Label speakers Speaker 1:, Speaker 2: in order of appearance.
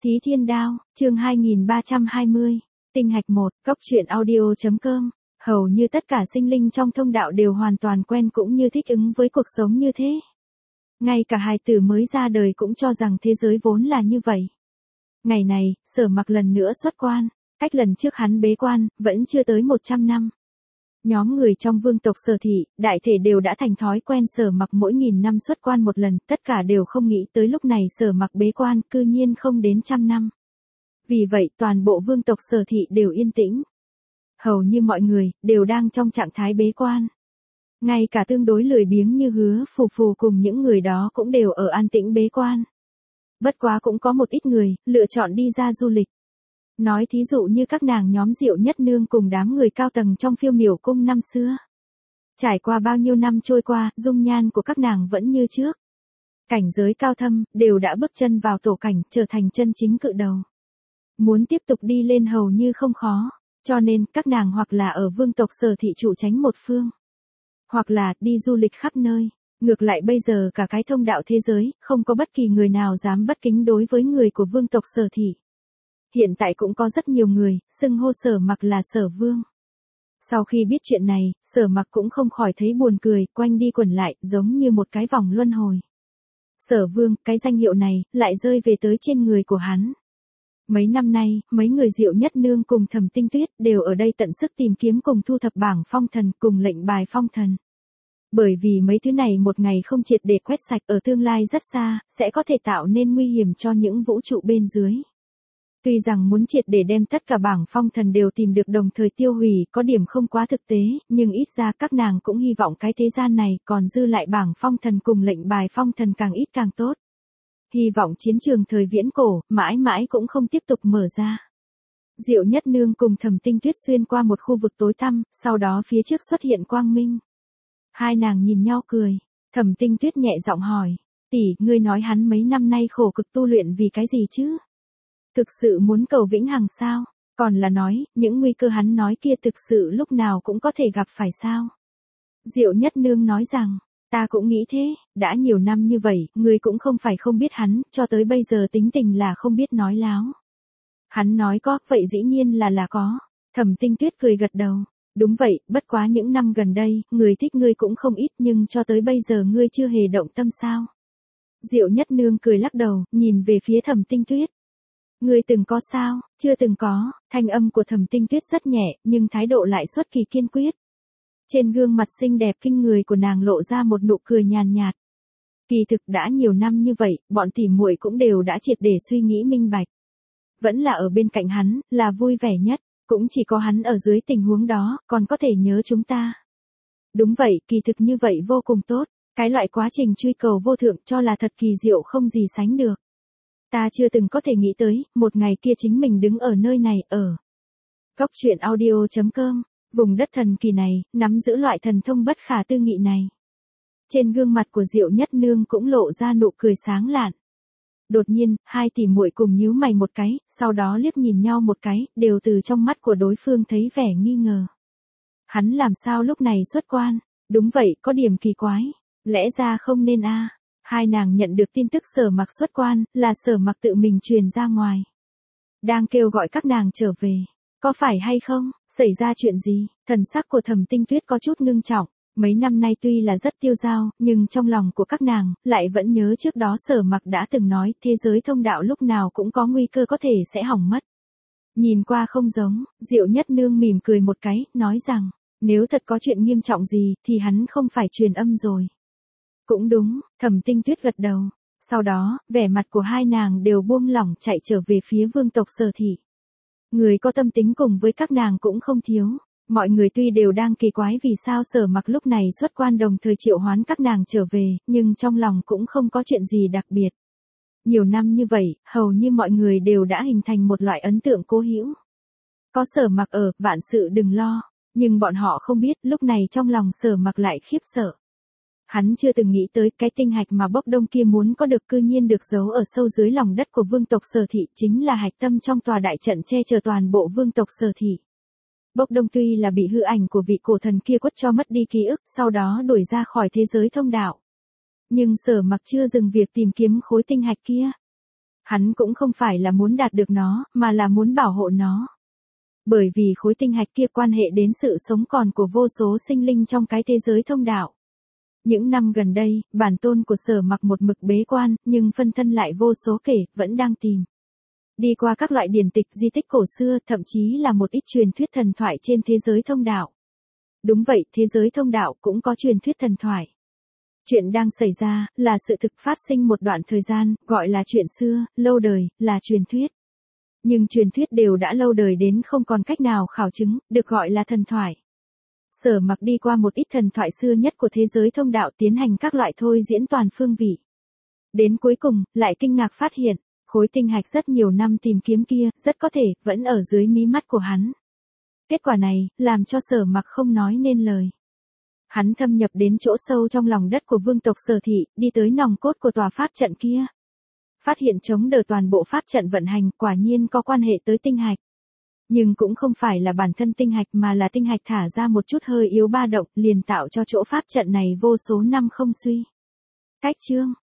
Speaker 1: Thí Thiên Đao, chương 2320, tinh hạch 1, cốc truyện audio.com. Hầu như tất cả sinh linh trong thông đạo đều hoàn toàn quen cũng như thích ứng với cuộc sống như thế. Ngay cả hài tử mới ra đời cũng cho rằng thế giới vốn là như vậy. Ngày này, Sở Mặc lần nữa xuất quan, cách lần trước hắn bế quan, vẫn chưa tới 100 năm. Nhóm người trong vương tộc Sở thị, đại thể đều đã thành thói quen Sở Mặc mỗi 1000 năm xuất quan một lần, tất cả đều không nghĩ tới lúc này Sở Mặc bế quan cư nhiên không đến 100 năm. Vì vậy toàn bộ vương tộc Sở thị đều yên tĩnh. Hầu như mọi người, đều đang trong trạng thái bế quan. Ngay cả tương đối lười biếng như Hứa Phù Phù cùng những người đó cũng đều ở an tĩnh bế quan. Bất quá cũng có một ít người, lựa chọn đi ra du lịch. Nói thí dụ như các nàng nhóm Diệu Nhất Nương cùng đám người cao tầng trong Phiêu Miểu cung năm xưa. Trải qua bao nhiêu năm trôi qua, dung nhan của các nàng vẫn như trước. Cảnh giới cao thâm, đều đã bước chân vào tổ cảnh, trở thành chân chính cự đầu. Muốn tiếp tục đi lên hầu như không khó, cho nên các nàng hoặc là ở vương tộc Sở thị trụ tránh một phương, hoặc là đi du lịch khắp nơi. Ngược lại bây giờ cả cái thông đạo thế giới, không có bất kỳ người nào dám bất kính đối với người của vương tộc Sở thị. Hiện tại cũng có rất nhiều người, xưng hô Sở Mặc là Sở Vương. Sau khi biết chuyện này, Sở Mặc cũng không khỏi thấy buồn cười, quanh đi quẩn lại, giống như một cái vòng luân hồi. Sở Vương, cái danh hiệu này, lại rơi về tới trên người của hắn. Mấy năm nay, mấy người Diệu Nhất Nương cùng Thẩm Tinh Tuyết đều ở đây tận sức tìm kiếm cùng thu thập bảng phong thần cùng lệnh bài phong thần. Bởi vì mấy thứ này một ngày không triệt để quét sạch ở tương lai rất xa, sẽ có thể tạo nên nguy hiểm cho những vũ trụ bên dưới. Tuy rằng muốn triệt để đem tất cả bảng phong thần đều tìm được đồng thời tiêu hủy có điểm không quá thực tế, nhưng ít ra các nàng cũng hy vọng cái thế gian này còn dư lại bảng phong thần cùng lệnh bài phong thần càng ít càng tốt. Hy vọng chiến trường thời viễn cổ, mãi mãi cũng không tiếp tục mở ra. Diệu Nhất Nương cùng Thẩm Tinh Tuyết xuyên qua một khu vực tối tăm, sau đó phía trước xuất hiện quang minh. Hai nàng nhìn nhau cười, Thẩm Tinh Tuyết nhẹ giọng hỏi, tỷ, ngươi nói hắn mấy năm nay khổ cực tu luyện vì cái gì chứ? Thực sự muốn cầu vĩnh hằng sao? Còn là nói, những nguy cơ hắn nói kia thực sự lúc nào cũng có thể gặp phải sao? Diệu Nhất Nương nói rằng, ta cũng nghĩ thế, đã nhiều năm như vậy, ngươi cũng không phải không biết hắn, cho tới bây giờ tính tình là không biết nói láo. Hắn nói có, vậy dĩ nhiên là có. Thẩm Tinh Tuyết cười gật đầu. Đúng vậy, bất quá những năm gần đây, người thích ngươi cũng không ít nhưng cho tới bây giờ ngươi chưa hề động tâm sao. Diệu Nhất Nương cười lắc đầu, nhìn về phía Thẩm Tinh Tuyết. Ngươi từng có sao? Chưa từng có. Thanh âm của Thẩm Tinh Tuyết rất nhẹ, nhưng thái độ lại xuất kỳ kiên quyết. Trên gương mặt xinh đẹp kinh người của nàng lộ ra một nụ cười nhàn nhạt. Kỳ thực đã nhiều năm như vậy, bọn tỉ muội cũng đều đã triệt để suy nghĩ minh bạch. Vẫn là ở bên cạnh hắn, là vui vẻ nhất, cũng chỉ có hắn ở dưới tình huống đó, còn có thể nhớ chúng ta. Đúng vậy, kỳ thực như vậy vô cùng tốt, cái loại quá trình truy cầu vô thượng cho là thật kỳ diệu không gì sánh được. Ta chưa từng có thể nghĩ tới, một ngày kia chính mình đứng ở nơi này, ở cốc truyện audio.com. Vùng đất thần kỳ này, nắm giữ loại thần thông bất khả tư nghị này. Trên gương mặt của Diệu Nhất Nương cũng lộ ra nụ cười sáng lạn. Đột nhiên, hai tỷ muội cùng nhíu mày một cái, sau đó liếc nhìn nhau một cái, đều từ trong mắt của đối phương thấy vẻ nghi ngờ. Hắn làm sao lúc này xuất quan? Đúng vậy, có điểm kỳ quái. Lẽ ra không nên a. Hai nàng nhận được tin tức Sở Mặc xuất quan, là Sở Mặc tự mình truyền ra ngoài. Đang kêu gọi các nàng trở về. Có phải hay không? Xảy ra chuyện gì? Thần sắc của Thẩm Tinh Tuyết có chút ngưng trọng. Mấy năm nay tuy là rất tiêu dao, nhưng trong lòng của các nàng, lại vẫn nhớ trước đó Sở Mặc đã từng nói, thế giới thông đạo lúc nào cũng có nguy cơ có thể sẽ hỏng mất. Nhìn qua không giống, Diệu Nhất Nương mỉm cười một cái, nói rằng, nếu thật có chuyện nghiêm trọng gì, thì hắn không phải truyền âm rồi. Cũng đúng, Thẩm Tinh Tuyết gật đầu. Sau đó, vẻ mặt của hai nàng đều buông lỏng chạy trở về phía vương tộc Sở thị. Người có tâm tính cùng với các nàng cũng không thiếu. Mọi người tuy đều đang kỳ quái vì sao Sở Mặc lúc này xuất quan đồng thời triệu hoán các nàng trở về, nhưng trong lòng cũng không có chuyện gì đặc biệt. Nhiều năm như vậy, hầu như mọi người đều đã hình thành một loại ấn tượng cố hữu. Có Sở Mặc ở, vạn sự đừng lo. Nhưng bọn họ không biết, lúc này trong lòng Sở Mặc lại khiếp sợ. Hắn chưa từng nghĩ tới cái tinh hạch mà Bốc Đông kia muốn có được cư nhiên được giấu ở sâu dưới lòng đất của vương tộc Sở thị, chính là hạch tâm trong tòa đại trận che chở toàn bộ vương tộc Sở thị. Bốc Đông tuy là bị hư ảnh của vị cổ thần kia quất cho mất đi ký ức, sau đó đuổi ra khỏi thế giới thông đạo. Nhưng Sở Mặc chưa dừng việc tìm kiếm khối tinh hạch kia. Hắn cũng không phải là muốn đạt được nó, mà là muốn bảo hộ nó. Bởi vì khối tinh hạch kia quan hệ đến sự sống còn của vô số sinh linh trong cái thế giới thông đạo. Những năm gần đây, bản tôn của Sở Mặc một mực bế quan, nhưng phân thân lại vô số kể, vẫn đang tìm. Đi qua các loại điển tịch di tích cổ xưa, thậm chí là một ít truyền thuyết thần thoại trên thế giới thông đạo. Đúng vậy, thế giới thông đạo cũng có truyền thuyết thần thoại. Chuyện đang xảy ra, là sự thực phát sinh một đoạn thời gian, gọi là chuyện xưa, lâu đời, là truyền thuyết. Nhưng truyền thuyết đều đã lâu đời đến không còn cách nào khảo chứng, được gọi là thần thoại. Sở Mặc đi qua một ít thần thoại xưa nhất của thế giới thông đạo tiến hành các loại thôi diễn toàn phương vị. Đến cuối cùng, lại kinh ngạc phát hiện, khối tinh hạch rất nhiều năm tìm kiếm kia, rất có thể, vẫn ở dưới mí mắt của hắn. Kết quả này, làm cho Sở Mặc không nói nên lời. Hắn thâm nhập đến chỗ sâu trong lòng đất của vương tộc Sở Thị, đi tới nòng cốt của tòa pháp trận kia. Phát hiện chống đỡ toàn bộ pháp trận vận hành, quả nhiên có quan hệ tới tinh hạch. Nhưng cũng không phải là bản thân tinh hạch mà là tinh hạch thả ra một chút hơi yếu ba động, liền tạo cho chỗ pháp trận này vô số năm không suy. Cách chương